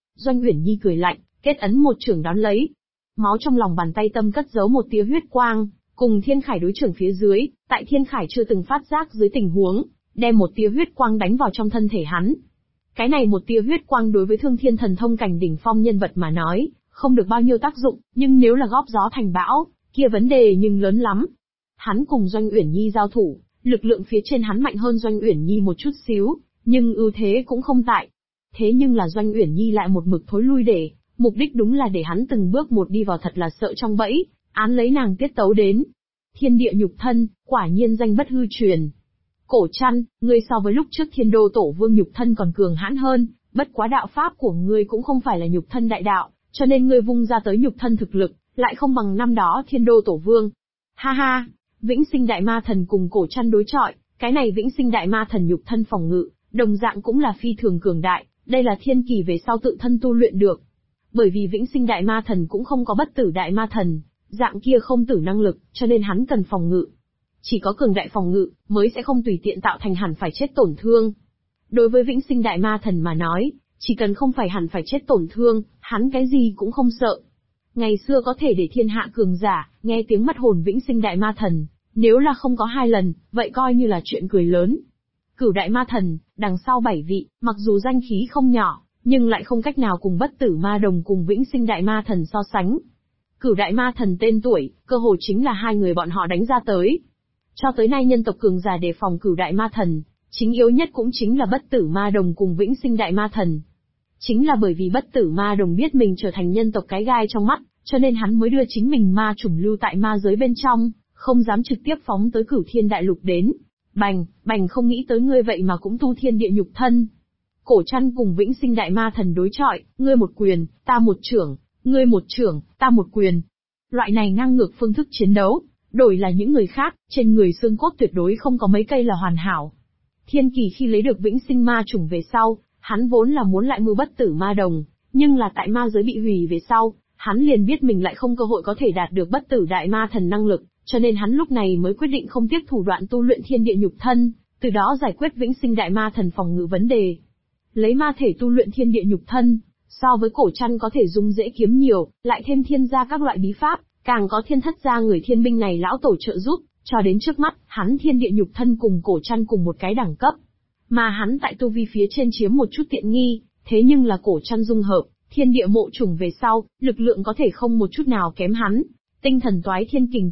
Doanh Uyển Nhi cười lạnh, kết ấn một chưởng đón lấy. Máu trong lòng bàn tay tâm cất giấu một tia huyết quang, cùng Thiên Khải đối chưởng phía dưới, tại Thiên Khải chưa từng phát giác dưới tình huống, đem một tia huyết quang đánh vào trong thân thể hắn. Cái này một tia huyết quang đối với Thương Thiên Thần Thông cảnh đỉnh phong nhân vật mà nói, không được bao nhiêu tác dụng, nhưng nếu là góp gió thành bão, kia vấn đề nhưng lớn lắm. Hắn cùng Doanh Uyển Nhi giao thủ, lực lượng phía trên hắn mạnh hơn Doanh Uyển Nhi một chút xíu, nhưng ưu thế cũng không tại. Thế nhưng là Doanh Uyển Nhi lại một mực thối lui để, mục đích đúng là để hắn từng bước một đi vào thật là sợ trong bẫy, án lấy nàng tiết tấu đến. Thiên địa nhục thân, quả nhiên danh bất hư truyền. Cổ Trăn, ngươi so với lúc trước Thiên Đô Tổ Vương nhục thân còn cường hãn hơn, bất quá đạo pháp của ngươi cũng không phải là nhục thân đại đạo, cho nên ngươi vung ra tới nhục thân thực lực, lại không bằng năm đó Thiên Đô Tổ Vương. Ha ha, Vĩnh Sinh Đại Ma Thần cùng Cổ Trăn đối chọi, cái này Vĩnh Sinh Đại Ma Thần nhục thân phòng ngự, đồng dạng cũng là phi thường cường đại, đây là thiên kỳ về sau tự thân tu luyện được. Bởi vì Vĩnh Sinh Đại Ma Thần cũng không có bất tử Đại Ma Thần, dạng kia không tử năng lực, cho nên hắn cần phòng ngự. Chỉ có cường đại phòng ngự, mới sẽ không tùy tiện tạo thành hẳn phải chết tổn thương. Đối với Vĩnh Sinh Đại Ma Thần mà nói, chỉ cần không phải hẳn phải chết tổn thương, hắn cái gì cũng không sợ. Ngày xưa có thể để thiên hạ cường giả, nghe tiếng mất hồn Vĩnh Sinh Đại Ma Thần, nếu là không có 2 lần, vậy coi như là chuyện cười lớn. Cửu Đại Ma Thần, đằng sau 7 vị, mặc dù danh khí không nhỏ, nhưng lại không cách nào cùng bất tử ma đồng cùng Vĩnh Sinh Đại Ma Thần so sánh. Cửu Đại Ma Thần tên tuổi, cơ hồ chính là 2 người bọn họ đánh ra tới. Cho tới nay nhân tộc cường giả đề phòng Cửu Đại Ma Thần, chính yếu nhất cũng chính là bất tử ma đồng cùng Vĩnh Sinh Đại Ma Thần. Chính là bởi vì bất tử ma đồng biết mình trở thành nhân tộc cái gai trong mắt, cho nên hắn mới đưa chính mình ma chủng lưu tại ma giới bên trong, không dám trực tiếp phóng tới Cửu Thiên Đại Lục đến. Bành, bành không nghĩ tới ngươi vậy mà cũng tu thiên địa nhục thân. Cổ Trăn cùng Vĩnh Sinh Đại Ma Thần đối chọi, ngươi một quyền, ta một chưởng, ngươi một chưởng, ta một quyền. Loại này ngang ngược phương thức chiến đấu, đổi là những người khác, trên người xương cốt tuyệt đối không có mấy cây là hoàn hảo. Thiên Kỳ khi lấy được Vĩnh Sinh Ma chủng về sau, hắn vốn là muốn lại mưu bất tử ma đồng, nhưng là tại ma giới bị hủy về sau, hắn liền biết mình lại không cơ hội có thể đạt được bất tử Đại Ma Thần năng lực, cho nên hắn lúc này mới quyết định không tiếc thủ đoạn tu luyện thiên địa nhục thân, từ đó giải quyết Vĩnh Sinh Đại Ma Thần phòng ngự vấn đề. Lấy ma thể tu luyện thiên địa nhục thân, so với Cổ Trăn có thể dung dễ kiếm nhiều, lại thêm thiên gia các loại bí pháp, càng có thiên thất gia người thiên binh này lão tổ trợ giúp, cho đến trước mắt, hắn thiên địa nhục thân cùng Cổ Trăn cùng một cái đẳng cấp. Mà hắn tại tu vi phía trên chiếm một chút tiện nghi, thế nhưng là Cổ Trăn dung hợp, thiên địa mộ chủng về sau, lực lượng có thể không một chút nào kém hắn. Tinh thần toái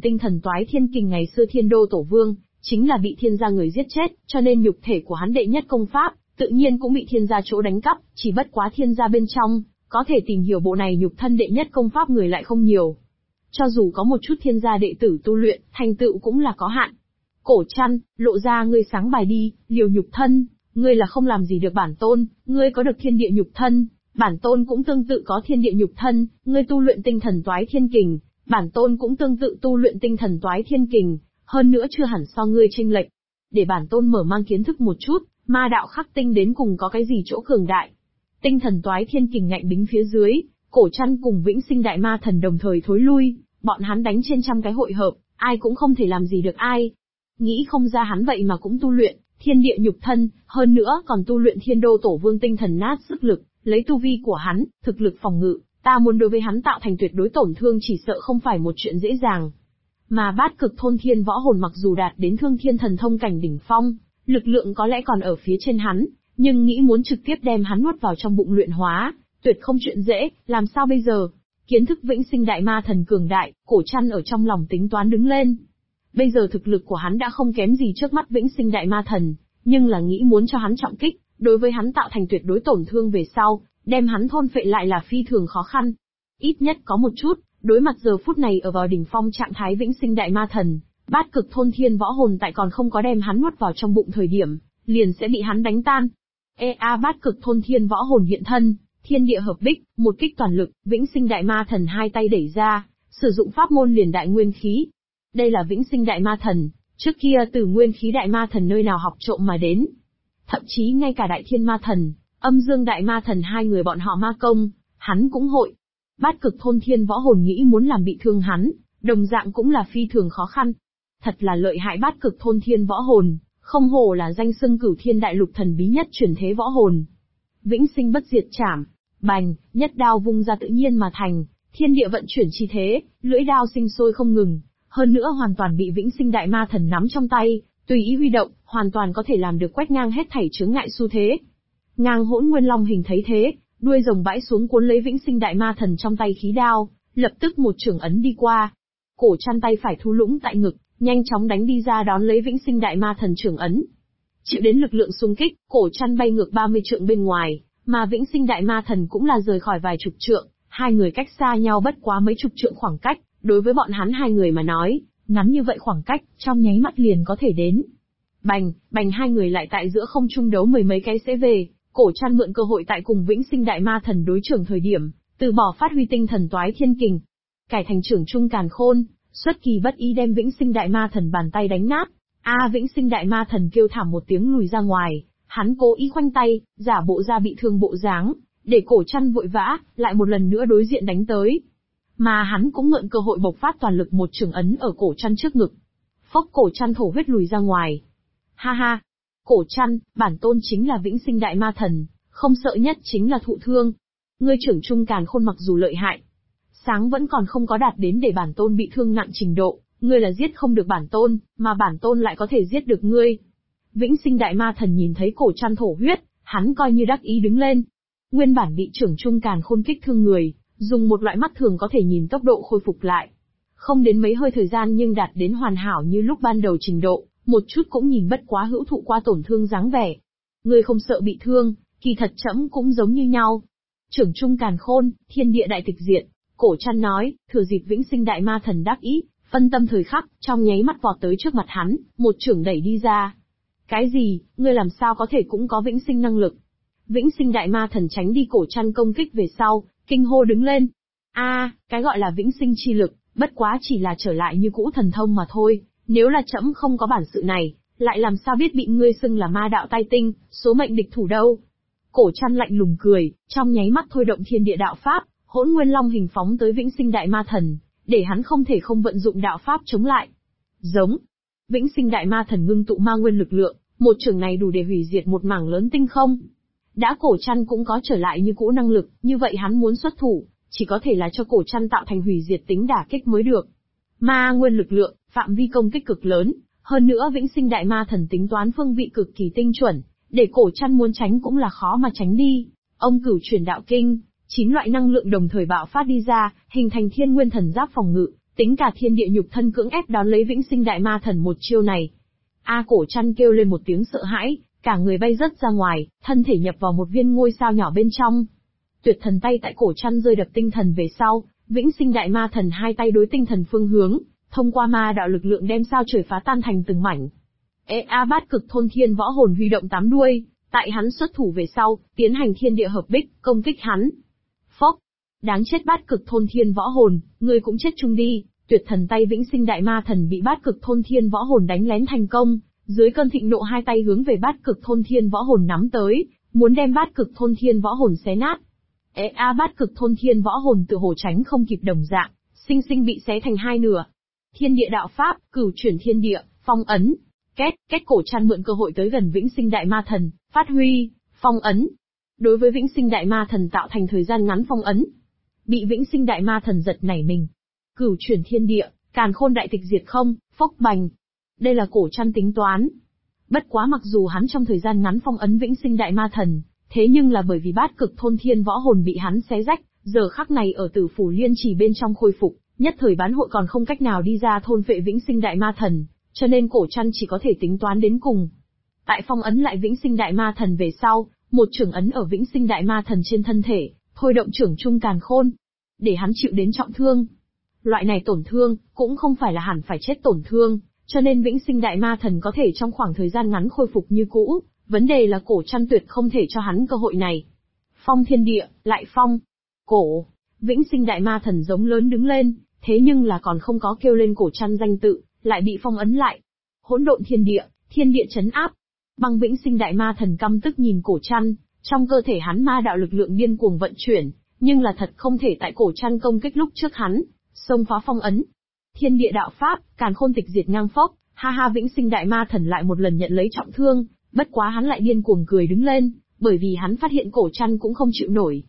thiên kình ngày xưa Thiên Đô Tổ Vương, chính là bị thiên gia người giết chết, cho nên nhục thể của hắn đệ nhất công pháp, tự nhiên cũng bị thiên gia chỗ đánh cắp, chỉ bất quá thiên gia bên trong, có thể tìm hiểu bộ này nhục thân đệ nhất công pháp người lại không nhiều. Cho dù có một chút thiên gia đệ tử tu luyện, thành tựu cũng là có hạn. Cổ Trăn, lộ ra ngươi sáng bài đi, liều nhục thân, ngươi là không làm gì được bản tôn, ngươi có được thiên địa nhục thân, bản tôn cũng tương tự có thiên địa nhục thân, ngươi tu luyện tinh thần toái thiên kình, bản tôn cũng tương tự tu luyện tinh thần toái thiên kình, hơn nữa chưa hẳn so ngươi chênh lệch. Để bản tôn mở mang kiến thức một chút, ma đạo khắc tinh đến cùng có cái gì chỗ cường đại. Tinh thần toái thiên kình ngạnh bính phía dưới, Cổ Trăn cùng Vĩnh Sinh Đại Ma Thần đồng thời thối lui, bọn hắn đánh trên trăm cái hội hợp, ai cũng không thể làm gì được ai. Nghĩ không ra hắn vậy mà cũng tu luyện thiên địa nhục thân, hơn nữa còn tu luyện Thiên Đô Tổ Vương tinh thần nát sức lực, lấy tu vi của hắn, thực lực phòng ngự, ta muốn đối với hắn tạo thành tuyệt đối tổn thương chỉ sợ không phải một chuyện dễ dàng. Mà Bát Cực Thôn Thiên Võ Hồn mặc dù đạt đến Thương Thiên Thần Thông cảnh đỉnh phong, lực lượng có lẽ còn ở phía trên hắn, nhưng nghĩ muốn trực tiếp đem hắn nuốt vào trong bụng luyện hóa, tuyệt không chuyện dễ, làm sao bây giờ? Kiến thức Vĩnh Sinh Đại Ma Thần cường đại, Cổ Trăn ở trong lòng tính toán đứng lên. Bây giờ thực lực của hắn đã không kém gì trước mắt Vĩnh Sinh Đại Ma Thần, nhưng là nghĩ muốn cho hắn trọng kích, đối với hắn tạo thành tuyệt đối tổn thương về sau, đem hắn thôn phệ lại là phi thường khó khăn. Ít nhất có một chút, đối mặt giờ phút này ở vào đỉnh phong trạng thái Vĩnh Sinh Đại Ma Thần, Bát Cực Thôn Thiên Võ Hồn tại còn không có đem hắn nuốt vào trong bụng thời điểm, liền sẽ bị hắn đánh tan. Bát Cực Thôn Thiên Võ Hồn hiện thân, thiên địa hợp bích, một kích toàn lực, Vĩnh Sinh Đại Ma Thần hai tay đẩy ra, sử dụng pháp môn liền đại nguyên khí. Đây là Vĩnh Sinh Đại Ma Thần, trước kia từ nguyên khí Đại Ma Thần nơi nào học trộm mà đến. Thậm chí ngay cả Đại Thiên Ma Thần, Âm Dương Đại Ma Thần hai người bọn họ ma công, hắn cũng hội. Bát Cực Thôn Thiên Võ Hồn nghĩ muốn làm bị thương hắn, đồng dạng cũng là phi thường khó khăn. Thật là lợi hại Bát Cực Thôn Thiên Võ Hồn, không hổ là danh xưng Cửu Thiên Đại Lục thần bí nhất chuyển thế võ hồn. Vĩnh Sinh Bất Diệt Trảm, Bành, nhất đao vung ra tự nhiên mà thành, thiên địa vận chuyển chi thế, lưỡi đao sinh sôi không ngừng, hơn nữa hoàn toàn bị Vĩnh Sinh Đại Ma Thần nắm trong tay, tùy ý huy động, hoàn toàn có thể làm được quét ngang hết thảy chướng ngại xu thế. Ngang Hỗn Nguyên Long hình thấy thế, đuôi rồng bãi xuống cuốn lấy Vĩnh Sinh Đại Ma Thần trong tay khí đao, lập tức một chưởng ấn đi qua. Cổ Trăn tay phải thu lũng tại ngực, nhanh chóng đánh đi ra đón lấy Vĩnh Sinh Đại Ma Thần chưởng ấn. Chịu đến lực lượng xung kích, Cổ Trăn bay ngược 30 trượng bên ngoài, mà Vĩnh Sinh Đại Ma Thần cũng là rời khỏi vài chục trượng, hai người cách xa nhau bất quá mấy chục trượng khoảng cách, đối với bọn hắn hai người mà nói, ngắn như vậy khoảng cách, trong nháy mắt liền có thể đến. Bành, bành hai người lại tại giữa không trung đấu mười mấy cái sẽ về, Cổ Trăn mượn cơ hội tại cùng Vĩnh Sinh Đại Ma Thần đối trưởng thời điểm, từ bỏ phát huy tinh thần toái thiên kình, cải thành trưởng trung càn khôn, xuất kỳ bất ý đem Vĩnh Sinh Đại Ma Thần bàn tay đánh nát. Vĩnh Sinh Đại Ma Thần kêu thảm một tiếng lùi ra ngoài, hắn cố ý khoanh tay, giả bộ ra bị thương bộ dáng, để Cổ Trăn vội vã, lại một lần nữa đối diện đánh tới. Mà hắn cũng mượn cơ hội bộc phát toàn lực một chưởng ấn ở Cổ Trăn trước ngực. Phốc, Cổ Trăn thổ huyết lùi ra ngoài. Ha ha! Cổ Trăn, bản tôn chính là Vĩnh Sinh Đại Ma Thần, không sợ nhất chính là thụ thương. Ngươi trưởng trung càn khôn mặc dù lợi hại, sáng vẫn còn không có đạt đến để bản tôn bị thương nặng trình độ, ngươi là giết không được bản tôn, mà bản tôn lại có thể giết được ngươi. Vĩnh Sinh Đại Ma Thần nhìn thấy Cổ Trăn thổ huyết, hắn coi như đắc ý đứng lên. Nguyên bản bị trưởng trung càn khôn kích thương người, dùng một loại mắt thường có thể nhìn tốc độ khôi phục lại. Không đến mấy hơi thời gian nhưng đạt đến hoàn hảo như lúc ban đầu trình độ, một chút cũng nhìn bất quá hữu thụ qua tổn thương dáng vẻ. Ngươi không sợ bị thương, kỳ thật trẫm cũng giống như nhau. Trưởng trung càn khôn, thiên địa đại tịch diệt, Cổ Trăn nói, thừa dịp Vĩnh Sinh Đại Ma Thần đắc ý, phân tâm thời khắc, trong nháy mắt vọt tới trước mặt hắn, một chưởng đẩy đi ra. Cái gì, ngươi làm sao có thể cũng có vĩnh sinh năng lực? Vĩnh Sinh Đại Ma Thần tránh đi Cổ Trăn công kích về sau, kinh hô đứng lên. Cái gọi là vĩnh sinh chi lực, bất quá chỉ là trở lại như cũ thần thông mà thôi, nếu là trẫm không có bản sự này, lại làm sao biết bị ngươi xưng là ma đạo tai tinh, số mệnh địch thủ đâu? Cổ Trăn lạnh lùng cười, trong nháy mắt thôi động thiên địa đạo pháp, Hỗn Nguyên Long hình phóng tới Vĩnh Sinh Đại Ma Thần, để hắn không thể không vận dụng đạo pháp chống lại. Giống. Vĩnh Sinh Đại Ma Thần ngưng tụ ma nguyên lực lượng, một chưởng này đủ để hủy diệt một mảng lớn tinh không. Đã Cổ Trăn cũng có trở lại như cũ năng lực, như vậy hắn muốn xuất thủ, chỉ có thể là cho Cổ Trăn tạo thành hủy diệt tính đả kích mới được. Ma nguyên lực lượng, phạm vi công kích cực lớn, hơn nữa Vĩnh Sinh Đại Ma Thần tính toán phương vị cực kỳ tinh chuẩn, để Cổ Trăn muốn tránh cũng là khó mà tránh đi. Ông Cửu Truyền Đạo Kinh, 9 loại năng lượng đồng thời bạo phát đi ra, hình thành Thiên Nguyên Thần Giáp phòng ngự, tính cả thiên địa nhục thân cưỡng ép đón lấy Vĩnh Sinh Đại Ma Thần một chiêu này. Cổ Trăn kêu lên một tiếng sợ hãi, cả người bay rớt ra ngoài, thân thể nhập vào một viên ngôi sao nhỏ bên trong. Tuyệt Thần tay tại Cổ Trăn rơi đập tinh thần về sau, Vĩnh Sinh Đại Ma Thần hai tay đối tinh thần phương hướng, thông qua ma đạo lực lượng đem sao trời phá tan thành từng mảnh. Bát Cực Thôn Thiên Võ Hồn huy động 8 đuôi, tại hắn xuất thủ về sau, tiến hành thiên địa hợp bích, công kích hắn. Phốc! Đáng chết Bát Cực Thôn Thiên Võ Hồn, ngươi cũng chết chung đi. Tuyệt Thần tay Vĩnh Sinh Đại Ma Thần bị Bát Cực Thôn Thiên Võ Hồn đánh lén thành công, dưới cơn thịnh nộ hai tay hướng về Bát Cực Thôn Thiên Võ Hồn nắm tới, muốn đem Bát Cực Thôn Thiên Võ Hồn xé nát. Bát Cực Thôn Thiên Võ Hồn tựa hồ tránh không kịp đồng dạng, sinh sinh bị xé thành hai nửa. Thiên địa đạo pháp, Cửu Chuyển Thiên Địa, phong ấn. Kết Cổ Trăn mượn cơ hội tới gần Vĩnh Sinh Đại Ma Thần, phát huy, phong ấn. Đối với Vĩnh Sinh Đại Ma Thần tạo thành thời gian ngắn phong ấn. Bị Vĩnh Sinh Đại Ma Thần giật nảy mình. Cửu Chuyển Thiên Địa, càn khôn đại tịch diệt không, phốc bành. Đây là Cổ Trăn tính toán. Bất quá mặc dù hắn trong thời gian ngắn phong ấn Vĩnh Sinh Đại Ma Thần, thế nhưng là bởi vì Bát Cực Thôn Thiên Võ Hồn bị hắn xé rách, giờ khắc này ở Tử Phủ Liên Chỉ bên trong khôi phục, nhất thời bán hội còn không cách nào đi ra thôn phệ Vĩnh Sinh Đại Ma Thần, cho nên Cổ Trăn chỉ có thể tính toán đến cùng. Tại phong ấn lại Vĩnh Sinh Đại Ma Thần về sau, một chưởng ấn ở Vĩnh Sinh Đại Ma Thần trên thân thể, thôi động trưởng trung càn khôn, để hắn chịu đến trọng thương. Loại này tổn thương, cũng không phải là hẳn phải chết tổn thương, cho nên Vĩnh Sinh Đại Ma Thần có thể trong khoảng thời gian ngắn khôi phục như cũ, vấn đề là Cổ Trăn tuyệt không thể cho hắn cơ hội này. Phong thiên địa, lại phong. Cổ, Vĩnh Sinh Đại Ma Thần giống lớn đứng lên, thế nhưng là còn không có kêu lên Cổ Trăn danh tự, lại bị phong ấn lại. Hỗn độn thiên địa chấn áp. Băng Vĩnh Sinh Đại Ma Thần căm tức nhìn Cổ Trăn, trong cơ thể hắn ma đạo lực lượng điên cuồng vận chuyển, nhưng là thật không thể tại Cổ Trăn công kích lúc trước hắn, xông phá phong ấn. Thiên địa đạo pháp, càn khôn tịch diệt ngang phốc, Vĩnh Sinh Đại Ma Thần lại một lần nhận lấy trọng thương, bất quá hắn lại điên cuồng cười đứng lên, bởi vì hắn phát hiện Cổ Trăn cũng không chịu nổi.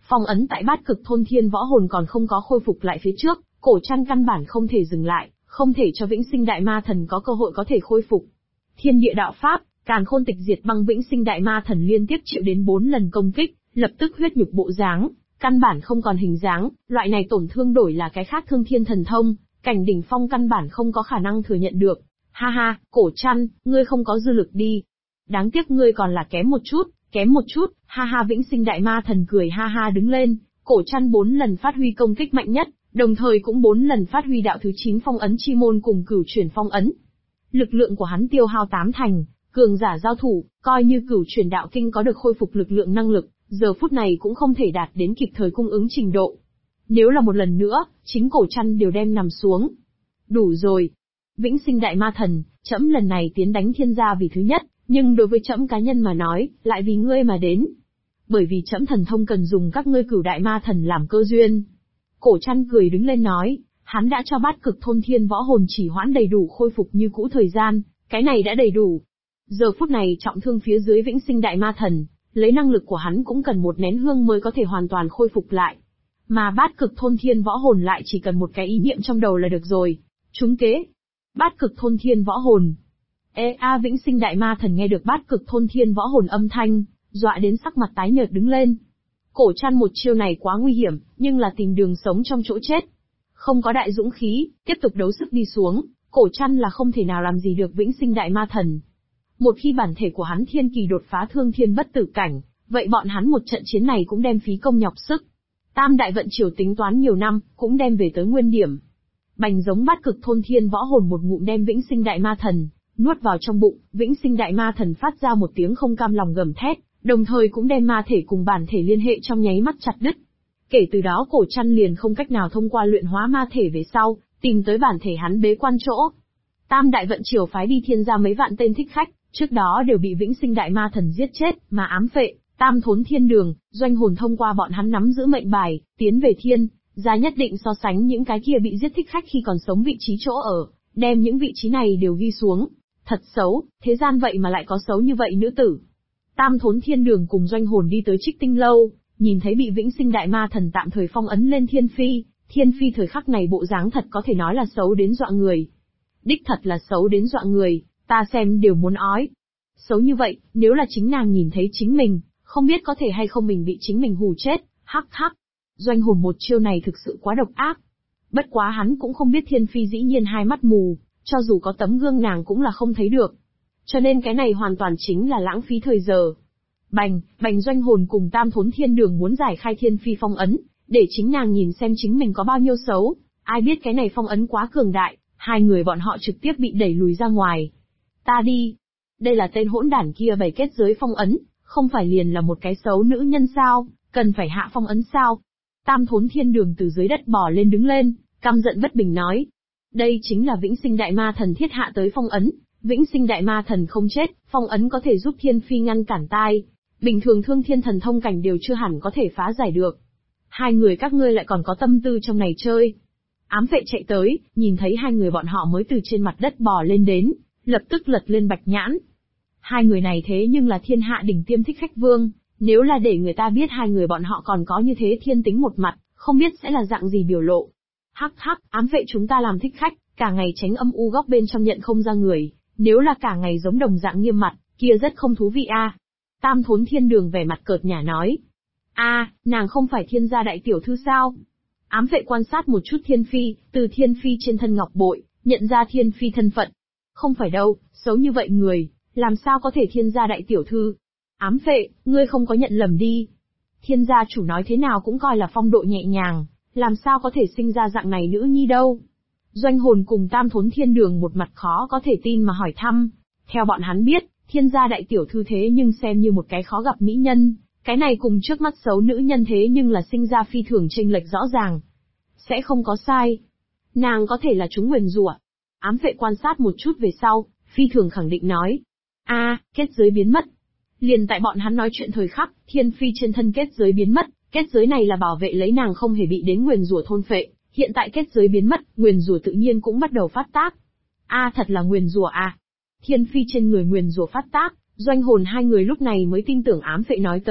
Phong ấn tại Bát Cực thôn thiên võ hồn còn không có khôi phục lại phía trước, Cổ Trăn căn bản không thể dừng lại, không thể cho Vĩnh Sinh Đại Ma Thần có cơ hội có thể khôi phục. Thiên địa đạo pháp, Càn Khôn Tịch Diệt Băng Vĩnh Sinh Đại Ma Thần liên tiếp chịu đến 4 lần công kích, lập tức huyết nhục bộ dáng, căn bản không còn hình dáng, loại này tổn thương đổi là cái khác Thương Thiên Thần Thông, cảnh đỉnh phong căn bản không có khả năng thừa nhận được. Ha ha, Cổ Trăn, ngươi không có dư lực đi. Đáng tiếc ngươi còn là kém một chút, ha ha. Vĩnh Sinh Đại Ma Thần cười ha ha đứng lên, Cổ Trăn 4 lần phát huy công kích mạnh nhất, đồng thời cũng 4 lần phát huy đạo thứ 9 phong ấn chi môn cùng cửu chuyển phong ấn. Lực lượng của hắn tiêu hao 8 thành, cường giả giao thủ, coi như cửu chuyển đạo kinh có được khôi phục lực lượng năng lực, giờ phút này cũng không thể đạt đến kịp thời cung ứng trình độ. Nếu là một lần nữa, chính Cổ Trăn đều đem nằm xuống. Đủ rồi. Vĩnh Sinh Đại Ma Thần, trẫm lần này tiến đánh thiên gia vì thứ nhất, nhưng đối với trẫm cá nhân mà nói, lại vì ngươi mà đến. Bởi vì trẫm thần thông cần dùng các ngươi Cửu Đại Ma Thần làm cơ duyên. Cổ Trăn cười đứng lên nói, hắn đã cho Bát Cực thôn thiên võ hồn chỉ hoãn đầy đủ khôi phục như cũ thời gian, cái này đã đầy đủ. Giờ phút này trọng thương phía dưới Vĩnh Sinh Đại Ma Thần, lấy năng lực của hắn cũng cần một nén hương mới có thể hoàn toàn khôi phục lại. Mà Bát Cực thôn thiên võ hồn lại chỉ cần một cái ý niệm trong đầu là được rồi. Trúng kế. Bát Cực thôn thiên võ hồn. Vĩnh Sinh Đại Ma Thần nghe được Bát Cực thôn thiên võ hồn âm thanh, dọa đến sắc mặt tái nhợt đứng lên. Cổ Trăn một chiêu này quá nguy hiểm, nhưng là tìm đường sống trong chỗ chết. Không có đại dũng khí, tiếp tục đấu sức đi xuống, Cổ Trăn là không thể nào làm gì được Vĩnh Sinh Đại Ma Thần. Một khi bản thể của hắn thiên kỳ đột phá thương thiên bất tử cảnh, vậy bọn hắn một trận chiến này cũng đem phí công nhọc sức. Tam đại vận triều tính toán nhiều năm, cũng đem về tới nguyên điểm. Bành giống Bát Cực thôn thiên võ hồn một ngụm đem Vĩnh Sinh Đại Ma Thần nuốt vào trong bụng, Vĩnh Sinh Đại Ma Thần phát ra một tiếng không cam lòng gầm thét, đồng thời cũng đem ma thể cùng bản thể liên hệ trong nháy mắt chặt đứt. Kể từ đó Cổ Trăn liền không cách nào thông qua luyện hóa ma thể về sau, tìm tới bản thể hắn bế quan chỗ. Tam đại vận triều phái đi thiên gia mấy vạn tên thích khách, trước đó đều bị Vĩnh Sinh Đại Ma Thần giết chết, mà ám phệ. Tam Thốn Thiên Đường, Doanh Hồn thông qua bọn hắn nắm giữ mệnh bài, tiến về thiên gia nhất định so sánh những cái kia bị giết thích khách khi còn sống vị trí chỗ ở, đem những vị trí này đều ghi xuống. Thật xấu, thế gian vậy mà lại có xấu như vậy nữ tử. Tam Thốn Thiên Đường cùng Doanh Hồn đi tới Trích Tinh Lâu, nhìn thấy bị Vĩnh Sinh Đại Ma Thần tạm thời phong ấn lên Thiên Phi thời khắc này bộ dáng thật có thể nói là xấu đến dọa người. Đích thật là xấu đến dọa người, ta xem đều muốn ói. Xấu như vậy, nếu là chính nàng nhìn thấy chính mình, không biết có thể hay không mình bị chính mình hù chết, hắc hắc. Doanh Hồn một chiêu này thực sự quá độc ác. Bất quá hắn cũng không biết Thiên Phi dĩ nhiên hai mắt mù, cho dù có tấm gương nàng cũng là không thấy được. Cho nên cái này hoàn toàn chính là lãng phí thời giờ. Bành Doanh Hồn cùng Tam Thốn Thiên Đường muốn giải khai Thiên Phi phong ấn, để chính nàng nhìn xem chính mình có bao nhiêu xấu. Ai biết cái này phong ấn quá cường đại, hai người bọn họ trực tiếp bị đẩy lùi ra ngoài. Ta đi. Đây là tên hỗn đản kia bày kết giới phong ấn, không phải liền là một cái xấu nữ nhân sao, cần phải hạ phong ấn sao? Tam Thốn Thiên Đường từ dưới đất bò lên đứng lên, căm giận bất bình nói. Đây chính là Vĩnh Sinh Đại Ma Thần thiết hạ tới phong ấn, Vĩnh Sinh Đại Ma Thần không chết, phong ấn có thể giúp Thiên Phi ngăn cản tai. Bình thường Thương Thiên Thần Thông cảnh đều chưa hẳn có thể phá giải được. Hai người các ngươi lại còn có tâm tư trong này chơi. Ám vệ chạy tới, nhìn thấy hai người bọn họ mới từ trên mặt đất bò lên đến, lập tức lật lên bạch nhãn. Hai người này thế nhưng là thiên hạ đỉnh tiêm thích khách vương, nếu là để người ta biết hai người bọn họ còn có như thế thiên tính một mặt, không biết sẽ là dạng gì biểu lộ. Hắc hắc, ám vệ chúng ta làm thích khách, cả ngày tránh âm u góc bên trong nhận không ra người, nếu là cả ngày giống đồng dạng nghiêm mặt, kia rất không thú vị a. Tam Thốn Thiên Đường vẻ mặt cợt nhả nói. Nàng không phải thiên gia đại tiểu thư sao? Ám vệ quan sát một chút Thiên Phi, từ Thiên Phi trên thân ngọc bội, nhận ra Thiên Phi thân phận. Không phải đâu, xấu như vậy người, làm sao có thể thiên gia đại tiểu thư? Ám vệ, ngươi không có nhận lầm đi. Thiên gia chủ nói thế nào cũng coi là phong độ nhẹ nhàng, làm sao có thể sinh ra dạng này nữ nhi đâu? Doanh Hồn cùng Tam Thốn Thiên Đường một mặt khó có thể tin mà hỏi thăm. Theo bọn hắn biết, thiên gia đại tiểu thư thế nhưng xem như một cái khó gặp mỹ nhân, cái này cùng trước mắt xấu nữ nhân thế nhưng là sinh ra phi thường chênh lệch rõ ràng. Sẽ không có sai. Nàng có thể là chúng nguyền rủa. Ám vệ quan sát một chút về sau, phi thường khẳng định nói. Kết giới biến mất. Liền tại bọn hắn nói chuyện thời khắc, Thiên Phi trên thân kết giới biến mất, kết giới này là bảo vệ lấy nàng không hề bị đến nguyền rủa thôn phệ, hiện tại kết giới biến mất, nguyền rủa tự nhiên cũng bắt đầu phát tác. Thật là nguyền rủa à. Thiên Phi trên người nguyền rủa phát tác, Doanh Hồn hai người lúc này mới tin tưởng ám vệ nói tới,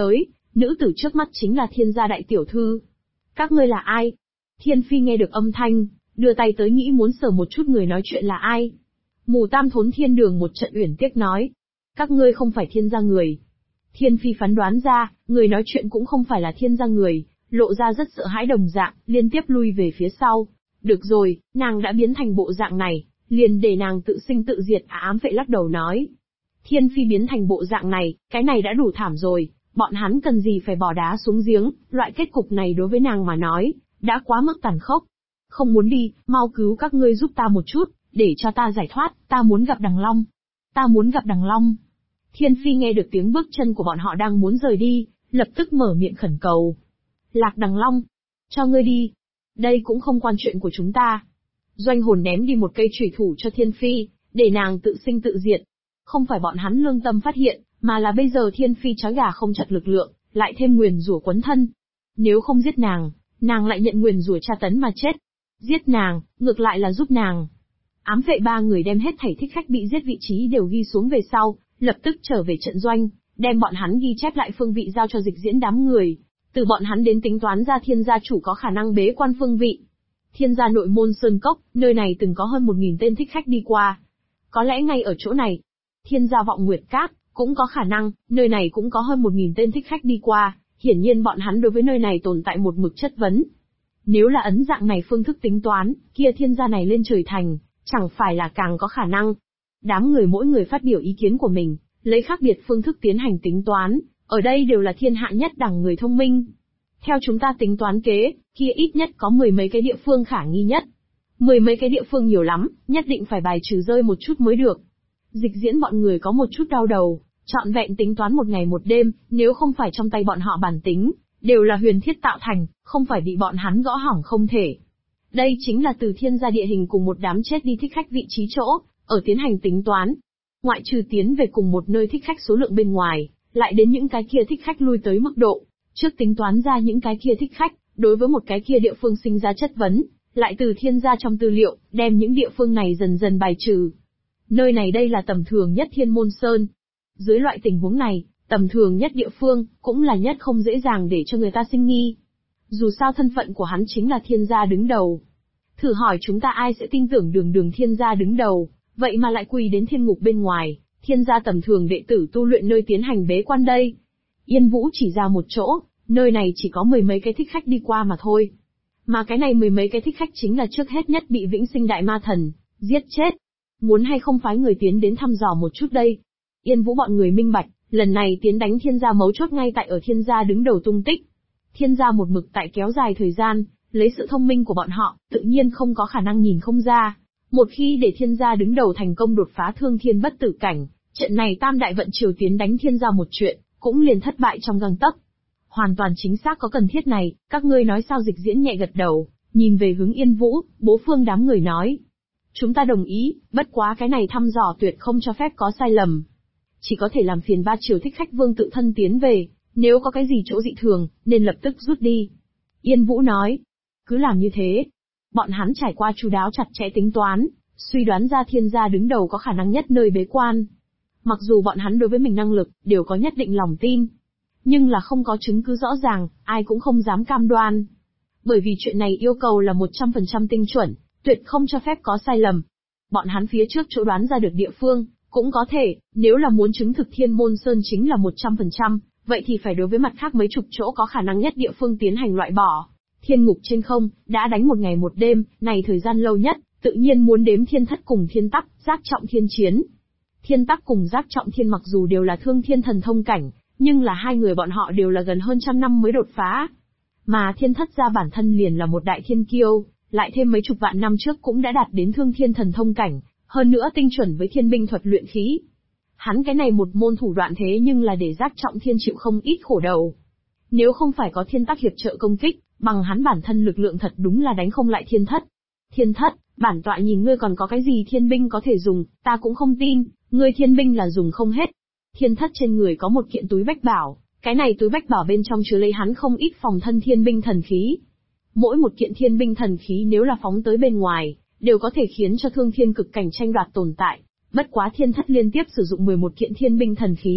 Nữ tử trước mắt chính là Thiên gia đại tiểu thư. Các ngươi là ai? Thiên Phi nghe được âm thanh, đưa tay tới nghĩ muốn sờ một chút người nói chuyện là ai. Mù Tam Thốn Thiên Đường một trận uyển tiếc nói. Các ngươi không phải Thiên gia người. Thiên Phi phán đoán ra, người nói chuyện cũng không phải là Thiên gia người, lộ ra rất sợ hãi đồng dạng, liên tiếp lui về phía sau. Được rồi, nàng đã biến thành bộ dạng này, liền để nàng tự sinh tự diệt. Ám Vệ lắc đầu nói. Thiên Phi biến thành bộ dạng này, cái này đã đủ thảm rồi, bọn hắn cần gì phải bỏ đá xuống giếng, loại kết cục này đối với nàng mà nói, đã quá mức tàn khốc. Không muốn đi, mau cứu các ngươi giúp ta một chút, để cho ta giải thoát, ta muốn gặp Đằng Long. Ta muốn gặp Đằng Long. Thiên Phi nghe được tiếng bước chân của bọn họ đang muốn rời đi, lập tức mở miệng khẩn cầu. Lạc Đằng Long, cho ngươi đi. Đây cũng không quan chuyện của chúng ta. Doanh Hồn ném đi một cây chủy thủ cho Thiên Phi, để nàng tự sinh tự diệt. Không phải bọn hắn lương tâm phát hiện, mà là bây giờ Thiên Phi trói gà không chặt lực lượng, lại thêm nguyền rủa quấn thân. Nếu không giết nàng lại nhận nguyền rủa tra tấn mà chết. Giết nàng, ngược lại là giúp nàng. Ám Vệ ba người đem hết thảy thích khách bị giết vị trí đều ghi xuống về sau, lập tức trở về trận doanh, đem bọn hắn ghi chép lại phương vị giao cho Dịch Diễn đám người. Từ bọn hắn đến tính toán ra Thiên gia chủ có khả năng bế quan phương vị. Thiên gia nội môn Sơn Cốc, nơi này từng có hơn 1000 tên thích khách đi qua. Có lẽ ngay ở chỗ này, Thiên gia Vọng Nguyệt Cát, cũng có khả năng, nơi này cũng có hơn 1000 tên thích khách đi qua, hiển nhiên bọn hắn đối với nơi này tồn tại một mực chất vấn. Nếu là ấn dạng này phương thức tính toán, kia Thiên gia này lên trời thành, chẳng phải là càng có khả năng. Đám người mỗi người phát biểu ý kiến của mình, lấy khác biệt phương thức tiến hành tính toán, ở đây đều là thiên hạ nhất đẳng người thông minh. Theo chúng ta tính toán kế, kia ít nhất có 10 mấy cái địa phương khả nghi nhất. 10 mấy cái địa phương nhiều lắm, nhất định phải bài trừ rơi một chút mới được. Dịch Diễn bọn người có một chút đau đầu, trọn vẹn tính toán một ngày một đêm, nếu không phải trong tay bọn họ bản tính, đều là huyền thiết tạo thành, không phải bị bọn hắn gõ hỏng không thể. Đây chính là từ Thiên gia địa hình cùng một đám chết đi thích khách vị trí chỗ, ở tiến hành tính toán. Ngoại trừ tiến về cùng một nơi thích khách số lượng bên ngoài, lại đến những cái kia thích khách lui tới mức độ. Trước tính toán ra những cái kia thích khách, đối với một cái kia địa phương sinh ra chất vấn, lại từ Thiên gia trong tư liệu, đem những địa phương này dần dần bài trừ. Nơi này đây là tầm thường nhất Thiên Môn Sơn. Dưới loại tình huống này, tầm thường nhất địa phương, cũng là nhất không dễ dàng để cho người ta sinh nghi. Dù sao thân phận của hắn chính là Thiên gia đứng đầu. Thử hỏi chúng ta ai sẽ tin tưởng đường Thiên gia đứng đầu, vậy mà lại quỳ đến thiên ngục bên ngoài, Thiên gia tầm thường đệ tử tu luyện nơi tiến hành bế quan đây. Yên Vũ chỉ ra một chỗ, nơi này chỉ có 10 mấy cái thích khách đi qua mà thôi. Mà cái này 10 mấy cái thích khách chính là trước hết nhất bị Vĩnh Sinh Đại Ma Thần giết chết. Muốn hay không phái người tiến đến thăm dò một chút đây. Yên Vũ bọn người minh bạch, lần này tiến đánh Thiên gia mấu chốt ngay tại ở Thiên gia đứng đầu tung tích. Thiên gia một mực tại kéo dài thời gian, lấy sự thông minh của bọn họ, tự nhiên không có khả năng nhìn không ra. Một khi để Thiên gia đứng đầu thành công đột phá thương thiên bất tử cảnh, trận này tam đại vận triều tiến đánh Thiên gia một chuyện, cũng liền thất bại trong gang tấc. Hoàn toàn chính xác có cần thiết này, các ngươi nói sao? Dịch Diễn nhẹ gật đầu, nhìn về hướng Yên Vũ, Bố Phương đám người nói. Chúng ta đồng ý, bất quá cái này thăm dò tuyệt không cho phép có sai lầm. Chỉ có thể làm phiền ba triều thích khách vương tự thân tiến về, nếu có cái gì chỗ dị thường, nên lập tức rút đi. Yên Vũ nói, cứ làm như thế. Bọn hắn trải qua chu đáo chặt chẽ tính toán, suy đoán ra Thiên gia đứng đầu có khả năng nhất nơi bế quan. Mặc dù bọn hắn đối với mình năng lực, đều có nhất định lòng tin. Nhưng là không có chứng cứ rõ ràng, ai cũng không dám cam đoan. Bởi vì chuyện này yêu cầu là 100% tinh chuẩn, tuyệt không cho phép có sai lầm. Bọn hắn phía trước chỗ đoán ra được địa phương, cũng có thể, nếu là muốn chứng thực Thiên Môn Sơn chính là 100%, vậy thì phải đối với mặt khác mấy chục chỗ có khả năng nhất địa phương tiến hành loại bỏ. Thiên ngục trên không, đã đánh một ngày một đêm, này thời gian lâu nhất, tự nhiên muốn đếm Thiên Thất cùng Thiên Tắc, Giác Trọng Thiên chiến. Thiên Tắc cùng Giác Trọng Thiên mặc dù đều là thương thiên thần thông cảnh, nhưng là hai người bọn họ đều là gần hơn trăm năm mới đột phá. Mà Thiên Thất gia bản thân liền là một đại thiên kiêu, lại thêm mấy chục vạn năm trước cũng đã đạt đến thương thiên thần thông cảnh, hơn nữa tinh chuẩn với thiên binh thuật luyện khí. Hắn cái này một môn thủ đoạn thế nhưng là để Giác Trọng Thiên chịu không ít khổ đầu. Nếu không phải có Thiên Tắc hiệp trợ công kích, bằng hắn bản thân lực lượng thật đúng là đánh không lại Thiên Thất. Thiên Thất, bản tọa nhìn ngươi còn có cái gì thiên binh có thể dùng, ta cũng không tin, ngươi thiên binh là dùng không hết. Thiên Thất trên người có một kiện túi bách bảo, cái này túi bách bảo bên trong chứa lấy hắn không ít phòng thân thiên binh thần khí. Mỗi một kiện thiên binh thần khí nếu là phóng tới bên ngoài, đều có thể khiến cho thương thiên cực cảnh tranh đoạt tồn tại. Bất quá Thiên Thất liên tiếp sử dụng 11 kiện thiên binh thần khí,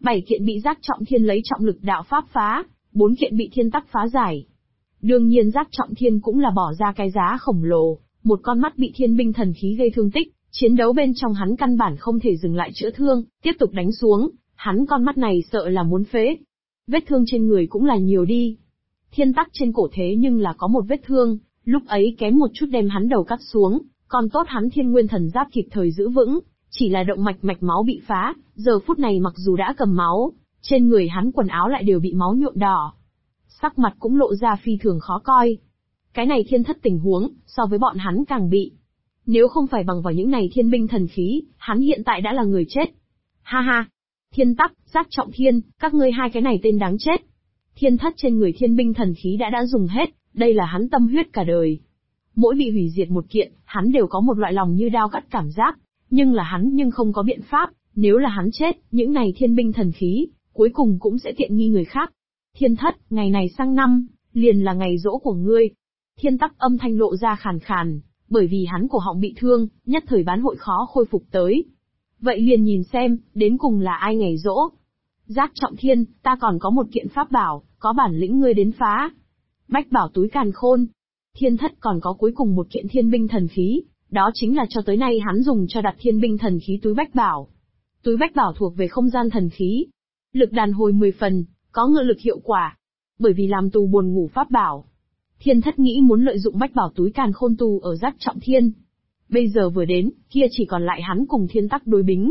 7 kiện bị Giác Trọng Thiên lấy trọng lực đạo pháp phá, 4 kiện bị Thiên Tắc phá giải. Đương nhiên Giác Trọng Thiên cũng là bỏ ra cái giá khổng lồ, một con mắt bị thiên binh thần khí gây thương tích, chiến đấu bên trong hắn căn bản không thể dừng lại chữa thương, tiếp tục đánh xuống, hắn con mắt này sợ là muốn phế. Vết thương trên người cũng là nhiều đi. Thiên Tắc trên cổ thế nhưng là có một vết thương, lúc ấy kém một chút đem hắn đầu cắt xuống, còn tốt hắn Thiên Nguyên Thần Giáp kịp thời giữ vững, chỉ là động mạch mạch máu bị phá, giờ phút này mặc dù đã cầm máu, trên người hắn quần áo lại đều bị máu nhuộm đỏ. Sắc mặt cũng lộ ra phi thường khó coi. Cái này thiên thất tình huống, so với bọn hắn càng bị. Nếu không phải bằng vào những này thiên binh thần khí, hắn hiện tại đã là người chết. Ha ha! Thiên Tắc, Giác Trọng Thiên, các ngươi hai cái này tên đáng chết. Thiên thất trên người thiên binh thần khí đã dùng hết, đây là hắn tâm huyết cả đời. Mỗi bị hủy diệt một kiện, hắn đều có một loại lòng như đao cắt cảm giác, nhưng là hắn không có biện pháp, nếu là hắn chết, những này thiên binh thần khí, cuối cùng cũng sẽ tiện nghi người khác. Thiên thất, ngày này sang năm, liền là ngày giỗ của ngươi. Thiên Tắc âm thanh lộ ra khàn khàn, bởi vì hắn cổ họng bị thương, nhất thời bán hội khó khôi phục tới. Vậy liền nhìn xem, đến cùng là ai ngày giỗ. Giác Trọng Thiên, ta còn có một kiện pháp bảo, có bản lĩnh ngươi đến phá. Bách bảo túi càn khôn. Thiên thất còn có cuối cùng một kiện thiên binh thần khí, đó chính là cho tới nay hắn dùng cho đặt thiên binh thần khí túi bách bảo. Túi bách bảo thuộc về không gian thần khí. Lực đàn hồi 10 phần, có ngự lực hiệu quả. Bởi vì làm tù buồn ngủ pháp bảo. Thiên thất nghĩ muốn lợi dụng bách bảo túi càn khôn tù ở Giác Trọng Thiên. Bây giờ vừa đến, kia chỉ còn lại hắn cùng Thiên Tắc đối bính.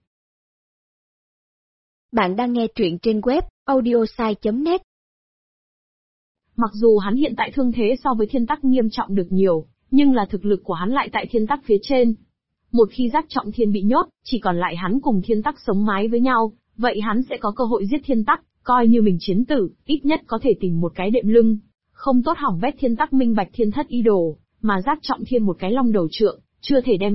Bạn đang nghe truyện trên web audiosai.net. Mặc dù hắn hiện tại thương thế so với Thiên Tắc nghiêm trọng được nhiều, nhưng là thực lực của hắn lại tại Thiên Tắc phía trên. Một khi Giác Trọng Thiên bị nhốt, chỉ còn lại hắn cùng Thiên Tắc sống mái với nhau, vậy hắn sẽ có cơ hội giết Thiên Tắc, coi như mình chiến tử, ít nhất có thể tìm một cái đệm lưng. Không tốt hỏng bét Thiên Tắc minh bạch thiên thất ý đồ, mà Giác Trọng Thiên một cái long đầu trượng, chưa thể đem